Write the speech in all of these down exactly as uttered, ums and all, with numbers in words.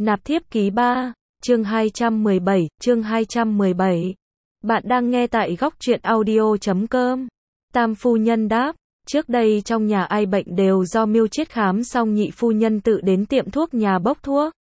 Nạp thiếp ký ba, chương hai trăm mười bảy, chương hai trăm mười bảy. Bạn đang nghe tại góc truyện audio chấm com. Tam phu nhân đáp, trước đây trong nhà ai bệnh đều do Miêu Chiết khám xong nhị phu nhân tự đến tiệm thuốc nhà bốc thuốc.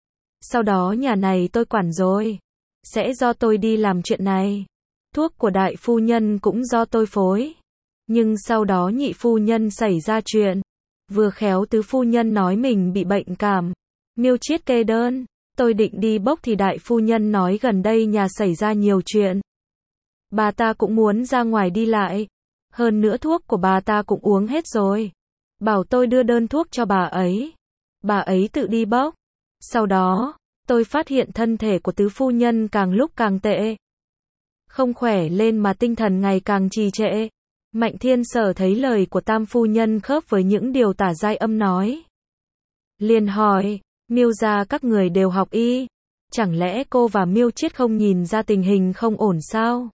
Sau đó nhà này tôi quản rồi. Sẽ do tôi đi làm chuyện này. Thuốc của đại phu nhân cũng do tôi phối. Nhưng sau đó nhị phu nhân xảy ra chuyện. Vừa khéo tứ phu nhân nói mình bị bệnh cảm. Miêu Chiết kê đơn. Tôi định đi bốc thì đại phu nhân nói gần đây nhà xảy ra nhiều chuyện. Bà ta cũng muốn ra ngoài đi lại. Hơn nữa thuốc của bà ta cũng uống hết rồi. Bảo tôi đưa đơn thuốc cho bà ấy. Bà ấy tự đi bốc. Sau đó, tôi phát hiện thân thể của tứ phu nhân càng lúc càng tệ. Không khỏe lên mà tinh thần ngày càng trì trệ. Mạnh Thiên Sở thấy lời của tam phu nhân khớp với những điều Tả Giai Âm nói. Liền hỏi, Miêu gia các người đều học y. Chẳng lẽ cô và Miêu Chiết không nhìn ra tình hình không ổn sao?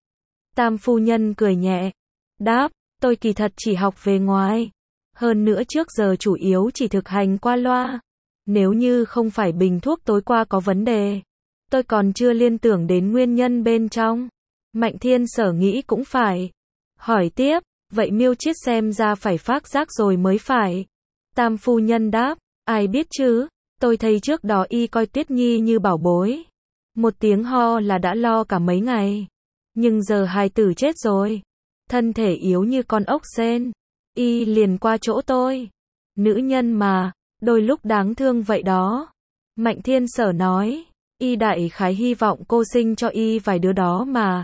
Tam phu nhân cười nhẹ. Đáp, tôi kỳ thật chỉ học về ngoài. Hơn nữa trước giờ chủ yếu chỉ thực hành qua loa. Nếu như không phải bình thuốc tối qua có vấn đề, tôi còn chưa liên tưởng đến nguyên nhân bên trong. Mạnh Thiên Sở nghĩ cũng phải. Hỏi tiếp, vậy Miêu Chiết xem ra phải phác giác rồi mới phải. Tam phu nhân đáp, ai biết chứ, tôi thấy trước đó y coi Tuyết Nhi như bảo bối. Một tiếng ho là đã lo cả mấy ngày. Nhưng giờ hài tử chết rồi. Thân thể yếu như con ốc sên. Y liền qua chỗ tôi. Nữ nhân mà, đôi lúc đáng thương vậy đó. Mạnh Thiên Sở nói, y đại khái hy vọng cô sinh cho y vài đứa đó mà.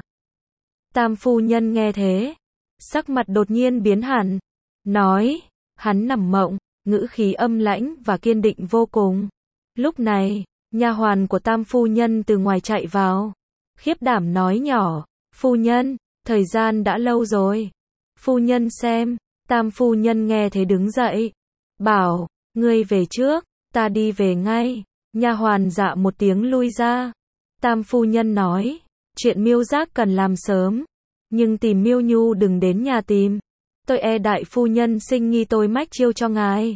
Tam phu nhân nghe thế, sắc mặt đột nhiên biến hẳn. Nói, hắn nằm mộng, ngữ khí âm lãnh và kiên định vô cùng. Lúc này, nha hoàn của tam phu nhân từ ngoài chạy vào. Khiếp đảm nói nhỏ, phu nhân, thời gian đã lâu rồi. Phu nhân xem, tam phu nhân nghe thế đứng dậy. Bảo, ngươi về trước, ta đi về ngay. Nha hoàn dạ một tiếng lui ra. Tam phu nhân nói, chuyện Miêu Giác cần làm sớm. Nhưng tìm Miêu Nhu đừng đến nhà tìm. Tôi e đại phu nhân sinh nghi tôi mách chiêu cho ngài.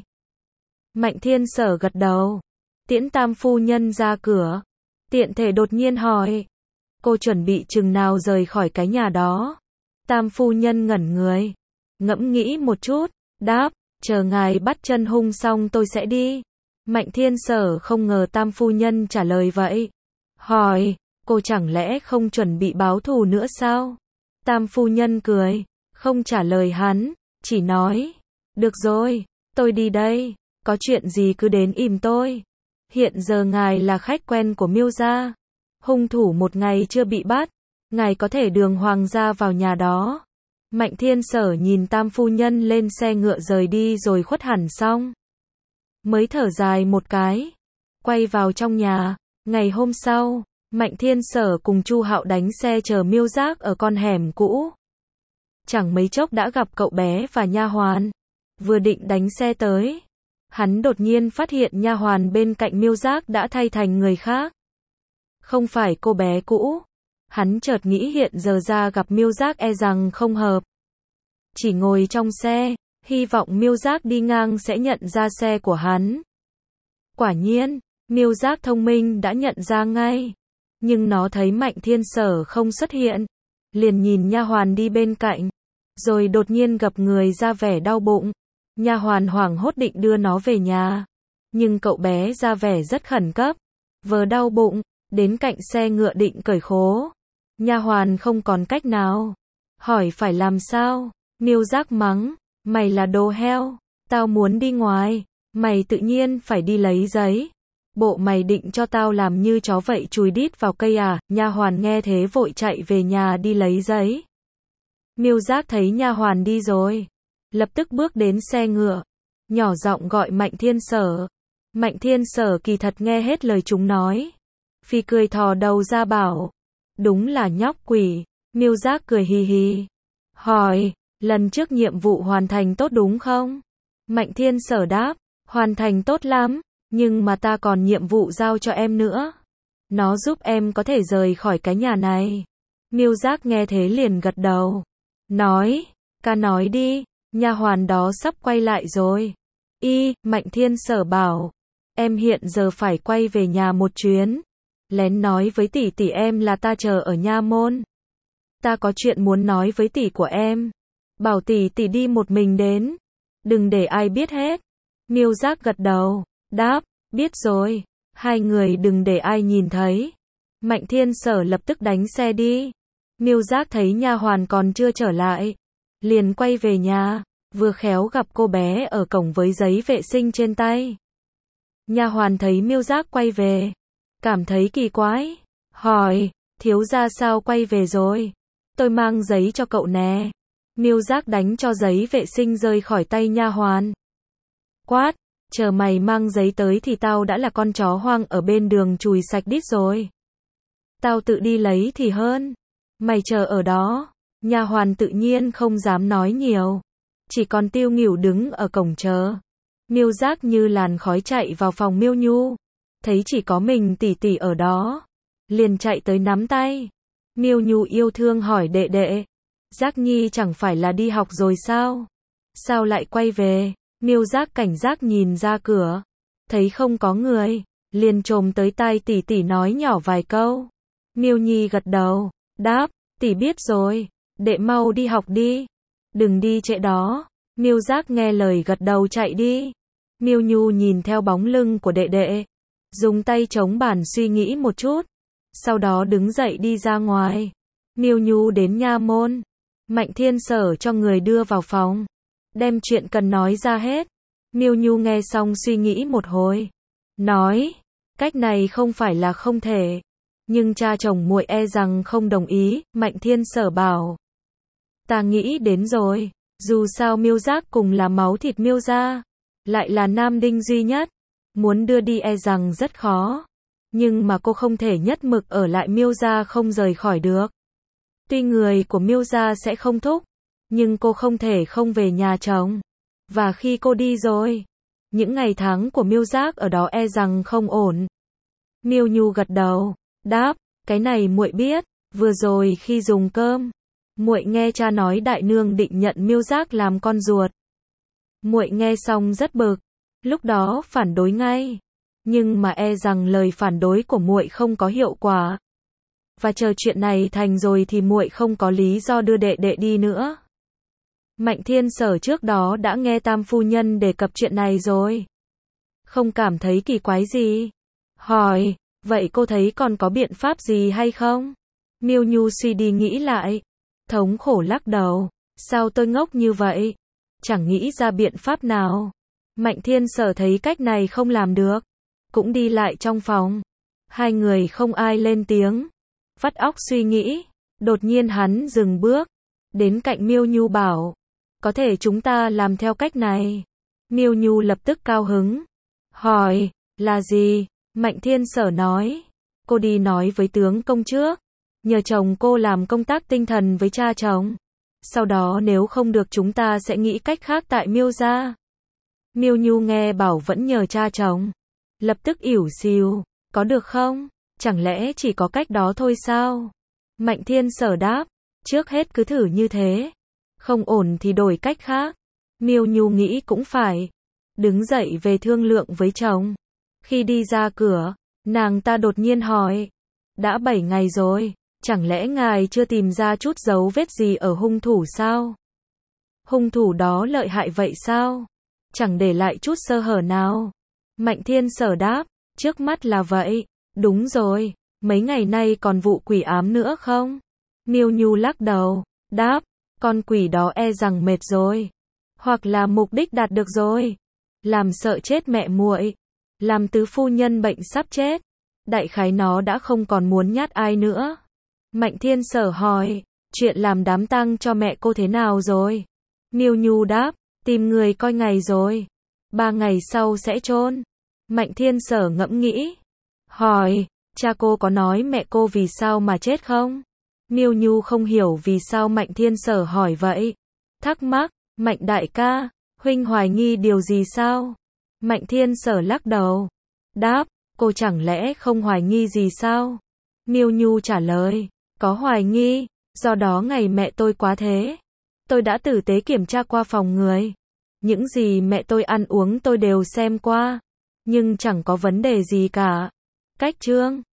Mạnh Thiên Sở gật đầu. Tiễn tam phu nhân ra cửa. Tiện thể đột nhiên hỏi. Cô chuẩn bị chừng nào rời khỏi cái nhà đó? Tam phu nhân ngẩn người. Ngẫm nghĩ một chút. Đáp, chờ ngài bắt chân hung xong tôi sẽ đi. Mạnh Thiên Sở không ngờ tam phu nhân trả lời vậy. Hỏi, cô chẳng lẽ không chuẩn bị báo thù nữa sao? Tam phu nhân cười. Không trả lời hắn. Chỉ nói. Được rồi, tôi đi đây. Có chuyện gì cứ đến ìm tôi. Hiện giờ ngài là khách quen của Miêu gia. Hung thủ một ngày chưa bị bắt. Ngài có thể đường hoàng gia vào nhà đó. Mạnh Thiên Sở nhìn tam phu nhân lên xe ngựa rời đi rồi khuất hẳn xong. Mới thở dài một cái. Quay vào trong nhà. Ngày hôm sau, Mạnh Thiên Sở cùng Chu Hạo đánh xe chờ Miêu Giác ở con hẻm cũ. Chẳng mấy chốc đã gặp cậu bé và nha hoàn. Vừa định đánh xe tới, hắn đột nhiên phát hiện nha hoàn bên cạnh Miêu Giác đã thay thành người khác. Không phải cô bé cũ. Hắn chợt nghĩ hiện giờ ra gặp Miêu Giác e rằng không hợp. Chỉ ngồi trong xe, hy vọng Miêu Giác đi ngang sẽ nhận ra xe của hắn. Quả nhiên, Miêu Giác thông minh đã nhận ra ngay. Nhưng nó thấy Mạnh Thiên Sở không xuất hiện, liền nhìn nha hoàn đi bên cạnh, rồi đột nhiên gập người ra vẻ đau bụng. Nha hoàn hoảng hốt định đưa nó về nhà, nhưng cậu bé ra vẻ rất khẩn cấp, vờ đau bụng, đến cạnh xe ngựa định cởi khố. Nha hoàn không còn cách nào, hỏi phải làm sao. Miêu Giác mắng, mày là đồ heo, tao muốn đi ngoài, mày tự nhiên phải đi lấy giấy. Bộ mày định cho tao làm như chó vậy chùi đít vào cây à? Nha hoàn nghe thế vội chạy về nhà đi lấy giấy. Miêu Giác thấy nha hoàn đi rồi, lập tức bước đến xe ngựa, nhỏ giọng gọi Mạnh Thiên Sở. Mạnh Thiên Sở kỳ thật nghe hết lời chúng nói. Phi cười thò đầu ra bảo, đúng là nhóc quỷ. Miêu Giác cười hì hì. Hỏi, lần trước nhiệm vụ hoàn thành tốt đúng không? Mạnh Thiên Sở đáp, hoàn thành tốt lắm. Nhưng mà ta còn nhiệm vụ giao cho em nữa. Nó giúp em có thể rời khỏi cái nhà này. Miêu Giác nghe thế liền gật đầu. Nói, ca nói đi, nha hoàn đó sắp quay lại rồi. Y, Mạnh Thiên Sở bảo. em hiện giờ phải quay về nhà một chuyến. Lén nói với tỷ tỷ em là ta chờ ở nha môn. Ta có chuyện muốn nói với tỷ của em. Bảo tỷ tỷ đi một mình đến. Đừng để ai biết hết. Miêu Giác gật đầu, đáp, biết rồi. Hai người đừng để ai nhìn thấy. Mạnh Thiên Sở lập tức đánh xe đi. Miêu Giác thấy nha hoàn còn chưa trở lại, liền quay về nhà, vừa khéo gặp cô bé ở cổng với giấy vệ sinh trên tay. Nha hoàn thấy Miêu Giác quay về, cảm thấy kỳ quái, hỏi, thiếu gia sao quay về rồi? Tôi mang giấy cho cậu nè. Miêu Giác đánh cho giấy vệ sinh rơi khỏi tay nha hoàn. Quát, chờ mày mang giấy tới thì tao đã là con chó hoang ở bên đường chùi sạch đít rồi. Tao tự đi lấy thì hơn. Mày chờ ở đó. Nha hoàn tự nhiên không dám nói nhiều, chỉ còn Tiêu Nghỉu đứng ở cổng chờ. Miêu Giác như làn khói chạy vào phòng Miêu Nhu, thấy chỉ có mình tỷ tỷ ở đó, liền chạy tới nắm tay. Miêu Nhu yêu thương hỏi đệ đệ, Giác Nhi chẳng phải là đi học rồi sao? Sao lại quay về? Miêu Giác cảnh giác nhìn ra cửa, thấy không có người, liền chồm tới tai tỷ tỷ nói nhỏ vài câu. Miêu Nhi gật đầu, đáp, tỷ biết rồi, đệ mau đi học đi, đừng đi trễ đó. Miêu Giác nghe lời gật đầu chạy đi. Miêu Nhu nhìn theo bóng lưng của đệ đệ, dùng tay chống bàn suy nghĩ một chút, sau đó đứng dậy đi ra ngoài. Miêu Nhu đến nha môn, Mạnh Thiên Sở cho người đưa vào phòng, đem chuyện cần nói ra hết. Miêu Nhu nghe xong suy nghĩ một hồi, nói, cách này không phải là không thể, nhưng cha chồng muội e rằng không đồng ý. Mạnh Thiên Sở bảo, ta nghĩ đến rồi, dù sao Miêu Giác cùng là máu thịt Miêu gia, lại là nam đinh duy nhất, muốn đưa đi e rằng rất khó, nhưng mà cô không thể nhất mực ở lại Miêu gia không rời khỏi được. Tuy người của Miêu gia sẽ không thúc, nhưng cô không thể không về nhà chồng, và khi cô đi rồi, những ngày tháng của Miêu Giác ở đó e rằng không ổn. Miêu Nhu gật đầu, đáp, cái này muội biết, vừa rồi khi dùng cơm, muội nghe cha nói đại nương định nhận Miêu Giác làm con ruột. Muội nghe xong rất bực, lúc đó phản đối ngay, nhưng mà e rằng lời phản đối của muội không có hiệu quả, và chờ chuyện này thành rồi thì muội không có lý do đưa đệ đệ đi nữa. Mạnh Thiên Sở trước đó đã nghe Tam phu nhân đề cập chuyện này rồi, không cảm thấy kỳ quái gì, hỏi, vậy cô thấy còn có biện pháp gì hay không? Miêu Nhu suy đi nghĩ lại, thống khổ lắc đầu, sao tôi ngốc như vậy, chẳng nghĩ ra biện pháp nào. Mạnh Thiên Sở thấy cách này không làm được, cũng đi lại trong phòng. Hai người không ai lên tiếng, vắt óc suy nghĩ. Đột nhiên hắn dừng bước, đến cạnh Miêu Nhu bảo, có thể chúng ta làm theo cách này. Miêu Nhu lập tức cao hứng, hỏi, là gì? Mạnh Thiên Sở nói, cô đi nói với tướng công trước, nhờ chồng cô làm công tác tinh thần với cha chồng, sau đó nếu không được chúng ta sẽ nghĩ cách khác tại Miêu gia. Miêu Nhu nghe bảo vẫn nhờ cha chồng, lập tức ỉu xìu, có được không? Chẳng lẽ chỉ có cách đó thôi sao? Mạnh Thiên Sở đáp, trước hết cứ thử như thế, không ổn thì đổi cách khác. Miêu Nhu nghĩ cũng phải, đứng dậy về thương lượng với chồng. Khi đi ra cửa, nàng ta đột nhiên hỏi, đã bảy ngày rồi, chẳng lẽ ngài chưa tìm ra chút dấu vết gì ở hung thủ sao? Hung thủ đó lợi hại vậy sao? Chẳng để lại chút sơ hở nào. Mạnh Thiên Sở đáp, trước mắt là vậy. Đúng rồi, mấy ngày nay còn vụ quỷ ám nữa không? Miêu Nhu lắc đầu, đáp, con quỷ đó e rằng mệt rồi, hoặc là mục đích đạt được rồi, làm sợ chết mẹ muội, làm tứ phu nhân bệnh sắp chết, đại khái nó đã không còn muốn nhát ai nữa. Mạnh Thiên Sở hỏi, chuyện làm đám tang cho mẹ cô thế nào rồi? Miêu Nhu đáp, tìm người coi ngày rồi, ba ngày sau sẽ chôn. Mạnh Thiên Sở ngẫm nghĩ, hỏi, cha cô có nói mẹ cô vì sao mà chết không? Miêu Nhu không hiểu vì sao Mạnh Thiên Sở hỏi vậy, thắc mắc, Mạnh đại ca, huynh hoài nghi điều gì sao? Mạnh Thiên Sở lắc đầu, đáp, cô chẳng lẽ không hoài nghi gì sao? Miêu Nhu trả lời, có hoài nghi, do đó ngày mẹ tôi quá thế, tôi đã tử tế kiểm tra qua phòng người, những gì mẹ tôi ăn uống tôi đều xem qua, Nhưng chẳng có vấn đề gì cả. Cách chương